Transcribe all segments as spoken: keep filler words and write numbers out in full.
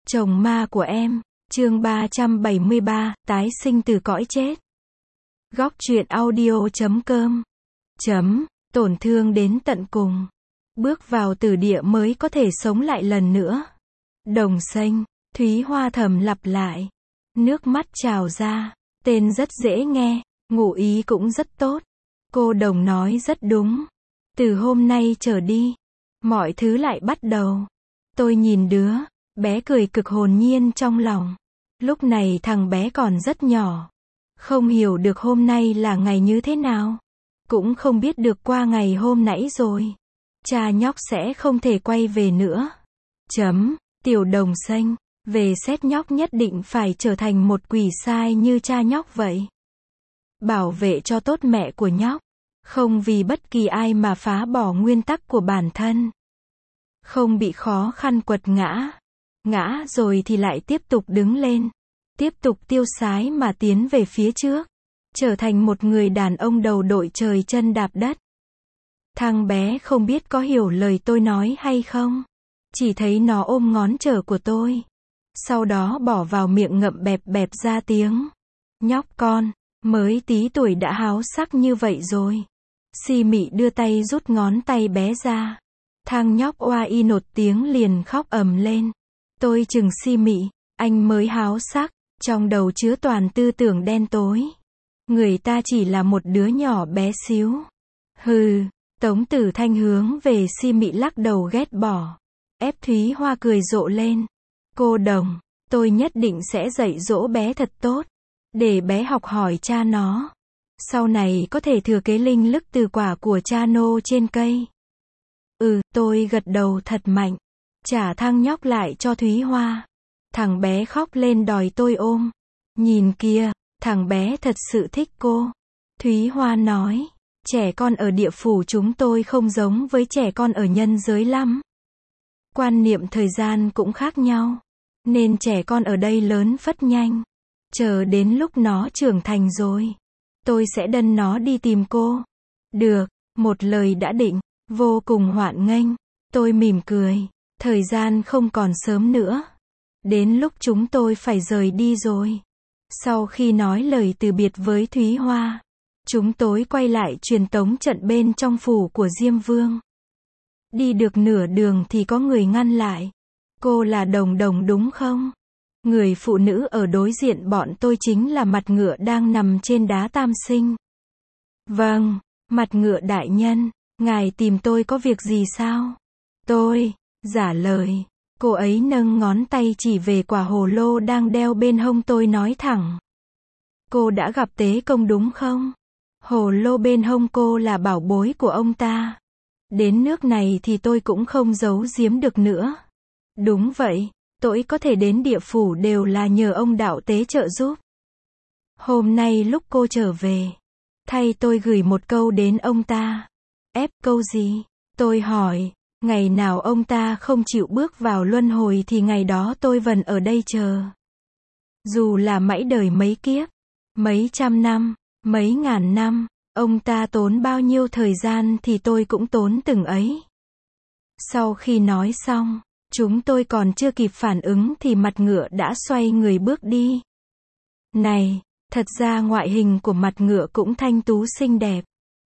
Chồng ma của em, chương ba trăm bảy mươi ba, tái sinh từ cõi chết. Góc truyện audio chấm com. Chấm, tổn thương đến tận cùng. Bước vào tử địa mới có thể sống lại lần nữa. Đồng xanh, Thúy Hoa thầm lặp lại. Nước mắt trào ra. Tên rất dễ nghe, ngụ ý cũng rất tốt. Cô Đồng nói rất đúng. Từ hôm nay trở đi, mọi thứ lại bắt đầu. Tôi nhìn đứa bé cười cực hồn nhiên trong lòng. Lúc này thằng bé còn rất nhỏ. Không hiểu được hôm nay là ngày như thế nào. Cũng không biết được qua ngày hôm nãy rồi. Cha nhóc sẽ không thể quay về nữa. Chấm, tiểu đồng xanh. Về xét nhóc nhất định phải trở thành một quỷ sai như cha nhóc vậy. Bảo vệ cho tốt mẹ của nhóc. Không vì bất kỳ ai mà phá bỏ nguyên tắc của bản thân. Không bị khó khăn quật ngã. Ngã rồi thì lại tiếp tục đứng lên. Tiếp tục tiêu sái mà tiến về phía trước. Trở thành một người đàn ông đầu đội trời chân đạp đất. Thằng bé không biết có hiểu lời tôi nói hay không. Chỉ thấy nó ôm ngón trỏ của tôi. Sau đó bỏ vào miệng ngậm bẹp bẹp ra tiếng. Nhóc con, mới tí tuổi đã háo sắc như vậy rồi. Si Mị đưa tay rút ngón tay bé ra. Thằng nhóc oa y nột tiếng liền khóc ầm lên. Tôi chừng Si Mị, anh mới háo sắc, trong đầu chứa toàn tư tưởng đen tối. Người ta chỉ là một đứa nhỏ bé xíu. Hừ, Tống Tử Thanh hướng về Si Mị lắc đầu ghét bỏ. Ép Thúy Hoa cười rộ lên. Cô Đồng, tôi nhất định sẽ dạy dỗ bé thật tốt. Để bé học hỏi cha nó. Sau này có thể thừa kế linh lực từ quả của cha nô trên cây. Ừ, tôi gật đầu thật mạnh. Trả thằng nhóc lại cho Thúy Hoa. Thằng bé khóc lên đòi tôi ôm. Nhìn kìa, thằng bé thật sự thích cô. Thúy Hoa nói, trẻ con ở địa phủ chúng tôi không giống với trẻ con ở nhân giới lắm. Quan niệm thời gian cũng khác nhau. Nên trẻ con ở đây lớn phất nhanh. Chờ đến lúc nó trưởng thành rồi. Tôi sẽ đân nó đi tìm cô. Được, một lời đã định. Vô cùng hoan nghênh. Tôi mỉm cười. Thời gian không còn sớm nữa. Đến lúc chúng tôi phải rời đi rồi. Sau khi nói lời từ biệt với Thúy Hoa, chúng tôi quay lại truyền tống trận bên trong phủ của Diêm Vương. Đi được nửa đường thì có người ngăn lại. Cô là Đồng Đồng đúng không? Người phụ nữ ở đối diện bọn tôi chính là Mặt Ngựa đang nằm trên đá tam sinh. Vâng, Mặt Ngựa đại nhân, ngài tìm tôi có việc gì sao? Tôi giả lời. Cô ấy nâng ngón tay chỉ về quả hồ lô đang đeo bên hông tôi nói thẳng. Cô đã gặp Tế Công đúng không? Hồ lô bên hông cô là bảo bối của ông ta. Đến nước này thì tôi cũng không giấu giếm được nữa. Đúng vậy, tôi có thể đến địa phủ đều là nhờ ông đạo tế trợ giúp. Hôm nay lúc cô trở về, thay tôi gửi một câu đến ông ta. Ép câu gì? Tôi hỏi. Ngày nào ông ta không chịu bước vào luân hồi thì ngày đó tôi vẫn ở đây chờ. Dù là mãi đời mấy kiếp, mấy trăm năm, mấy ngàn năm, ông ta tốn bao nhiêu thời gian thì tôi cũng tốn từng ấy. Sau khi nói xong, chúng tôi còn chưa kịp phản ứng thì Mặt Ngựa đã xoay người bước đi. Này, thật ra ngoại hình của Mặt Ngựa cũng thanh tú xinh đẹp.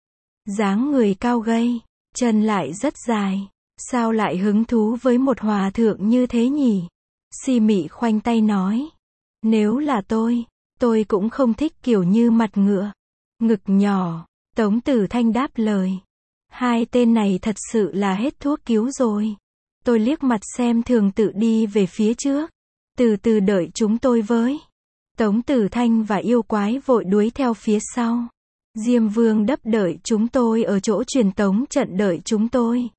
Dáng người cao gầy, chân lại rất dài. Sao lại hứng thú với một hòa thượng như thế nhỉ? Si Mị khoanh tay nói. Nếu là tôi, tôi cũng không thích kiểu như Mặt Ngựa. Ngực nhỏ, Tống Tử Thanh đáp lời. Hai tên này thật sự là hết thuốc cứu rồi. Tôi liếc mặt xem thường tự đi về phía trước. Từ từ đợi chúng tôi với. Tống Tử Thanh và yêu quái vội đuổi theo phía sau. Diêm Vương đắp đợi chúng tôi ở chỗ truyền tống trận đợi chúng tôi.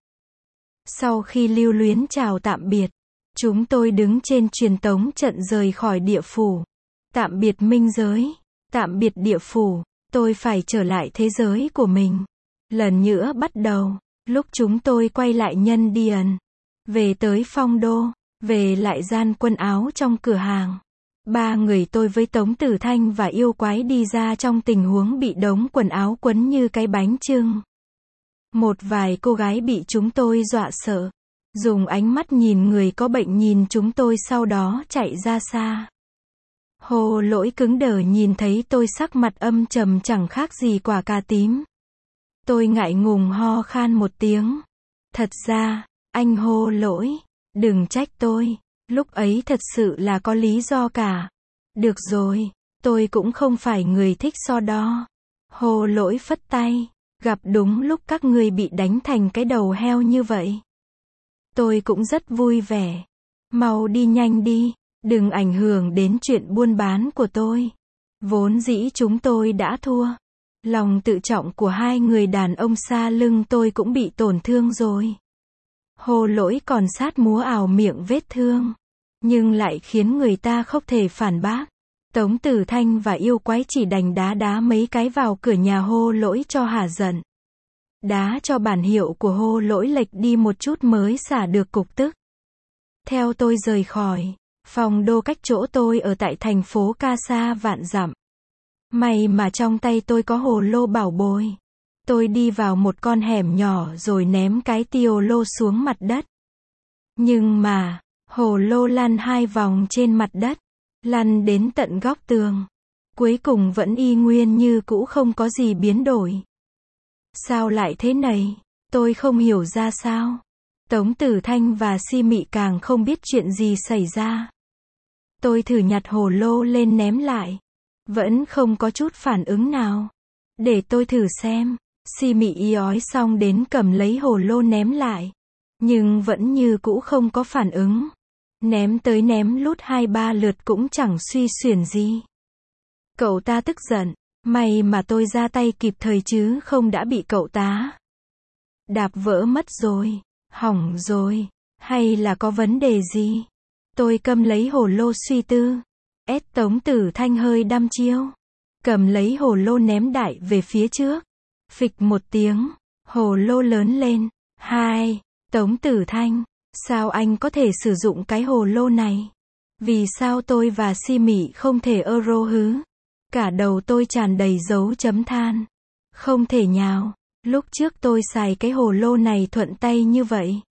Sau khi lưu luyến chào tạm biệt, chúng tôi đứng trên truyền tống trận rời khỏi địa phủ. Tạm biệt minh giới, tạm biệt địa phủ, tôi phải trở lại thế giới của mình. Lần nữa bắt đầu, lúc chúng tôi quay lại Nhân Điền, về tới Phong Đô, về lại gian quần áo trong cửa hàng. Ba người tôi với Tống Tử Thanh và yêu quái đi ra trong tình huống bị đống quần áo quấn như cái bánh chưng. Một vài cô gái bị chúng tôi dọa sợ. dùng ánh mắt nhìn người có bệnh nhìn chúng tôi sau đó chạy ra xa. Hồ Lỗi cứng đờ nhìn thấy tôi sắc mặt âm trầm chẳng khác gì quả cà tím. Tôi ngại ngùng ho khan một tiếng. Thật ra, anh Hồ Lỗi, đừng trách tôi, lúc ấy thật sự là có lý do cả. Được rồi, tôi cũng không phải người thích so đo. Hồ Lỗi phất tay, gặp đúng lúc các ngươi bị đánh thành cái đầu heo như vậy. Tôi cũng rất vui vẻ. Mau đi nhanh đi, đừng ảnh hưởng đến chuyện buôn bán của tôi. Vốn dĩ chúng tôi đã thua. Lòng tự trọng của hai người đàn ông xa lưng tôi cũng bị tổn thương rồi. Hồ Lỗi còn sát múa ào miệng vết thương, nhưng lại khiến người ta không thể phản bác. Tống Tử Thanh và yêu quái chỉ đành đá đá mấy cái vào cửa nhà Hồ Lỗi cho hả giận. Đá cho bản hiệu của Hồ Lỗi lệch đi một chút mới xả được cục tức. Theo tôi rời khỏi, phòng đô cách chỗ tôi ở tại thành phố ca xa vạn dặm. May mà trong tay tôi có hồ lô bảo bối. Tôi đi vào một con hẻm nhỏ rồi ném cái tiêu lô xuống mặt đất. Nhưng mà, hồ lô lăn hai vòng trên mặt đất, lăn đến tận góc tường. Cuối cùng vẫn y nguyên như cũ không có gì biến đổi. Sao lại thế này? Tôi không hiểu ra sao. Tống Tử Thanh và Si Mị càng không biết chuyện gì xảy ra. Tôi thử nhặt hồ lô lên ném lại. Vẫn không có chút phản ứng nào. Để tôi thử xem. Si Mị y ói xong đến cầm lấy hồ lô ném lại. Nhưng vẫn như cũ không có phản ứng. Ném tới ném lút hai ba lượt cũng chẳng suy xuyển gì. Cậu ta tức giận. May mà tôi ra tay kịp thời chứ không đã bị cậu ta đạp vỡ mất rồi. Hỏng rồi. Hay là có vấn đề gì? Tôi cầm lấy hồ lô suy tư. Ét Tống Tử Thanh hơi đăm chiêu. Cầm lấy hồ lô ném đại về phía trước. Phịch một tiếng. Hồ lô lớn lên. Hai. Tống Tử Thanh. Sao anh có thể sử dụng cái hồ lô này? Vì sao tôi và Si Mị không thể euro hứ? Cả đầu tôi tràn đầy dấu chấm than. Không thể nhào. Lúc trước tôi xài cái hồ lô này thuận tay như vậy.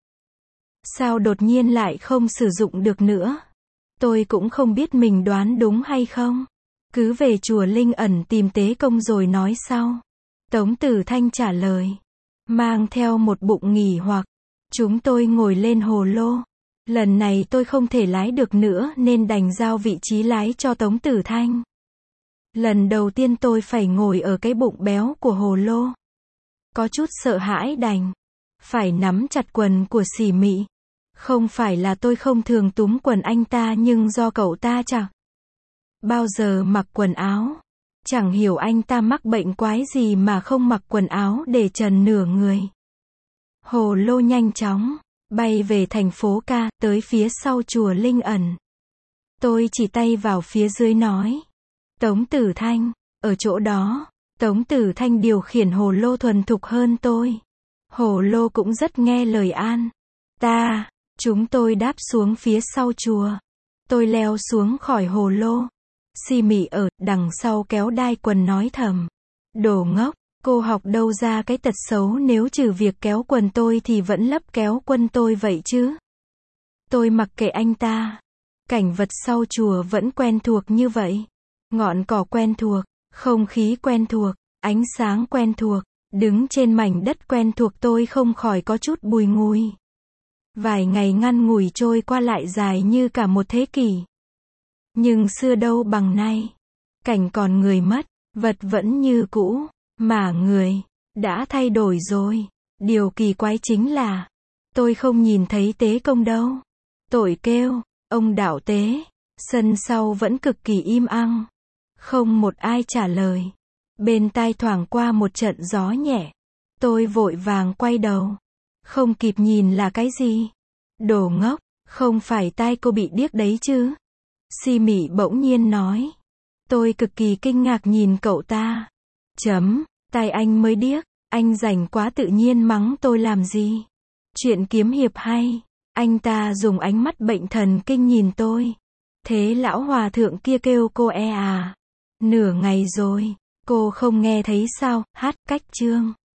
Sao đột nhiên lại không sử dụng được nữa? Tôi cũng không biết mình đoán đúng hay không. Cứ về chùa Linh Ẩn tìm tế công rồi nói sau. Tống Tử Thanh trả lời. Mang theo một bụng nghỉ hoặc. Chúng tôi ngồi lên hồ lô. Lần này tôi không thể lái được nữa nên đành giao vị trí lái cho Tống Tử Thanh. Lần đầu tiên tôi phải ngồi ở cái bụng béo của hồ lô. Có chút sợ hãi đành phải nắm chặt quần của Si Mị. Không phải là tôi không thường túm quần anh ta nhưng do cậu ta chẳng bao giờ mặc quần áo. Chẳng hiểu anh ta mắc bệnh quái gì mà không mặc quần áo để trần nửa người. Hồ lô nhanh chóng bay về thành phố ca, tới phía sau chùa Linh Ẩn. Tôi chỉ tay vào phía dưới nói. Tống Tử Thanh, ở chỗ đó. Tống Tử Thanh điều khiển hồ lô thuần thục hơn tôi. Hồ lô cũng rất nghe lời an. Ta, chúng tôi đáp xuống phía sau chùa. Tôi leo xuống khỏi hồ lô. Si Mị ở đằng sau kéo đai quần nói thầm. Đồ ngốc, cô học đâu ra cái tật xấu nếu trừ việc kéo quần tôi thì vẫn lấp kéo quần tôi vậy chứ. Tôi mặc kệ anh ta. Cảnh vật sau chùa vẫn quen thuộc như vậy. Ngọn cỏ quen thuộc, không khí quen thuộc, ánh sáng quen thuộc. Đứng trên mảnh đất quen thuộc tôi không khỏi có chút bùi ngùi. Vài ngày ngăn ngủi trôi qua lại dài như cả một thế kỷ. Nhưng xưa đâu bằng nay. Cảnh còn người mất, vật vẫn như cũ, mà người đã thay đổi rồi. Điều kỳ quái chính là tôi không nhìn thấy tế công đâu. Tội kêu, ông đạo tế. Sân sau vẫn cực kỳ im ắng. Không một ai trả lời. Bên tai thoảng qua một trận gió nhẹ. Tôi vội vàng quay đầu. Không kịp nhìn là cái gì. Đồ ngốc, không phải tai cô bị điếc đấy chứ. Si Mị bỗng nhiên nói. Tôi cực kỳ kinh ngạc nhìn cậu ta. Chấm, tai anh mới điếc. Anh rảnh quá tự nhiên mắng tôi làm gì. Chuyện kiếm hiệp hay. Anh ta dùng ánh mắt bệnh thần kinh nhìn tôi. Thế lão hòa thượng kia kêu cô e à. Nửa ngày rồi. Cô không nghe thấy sao, hát cách chương.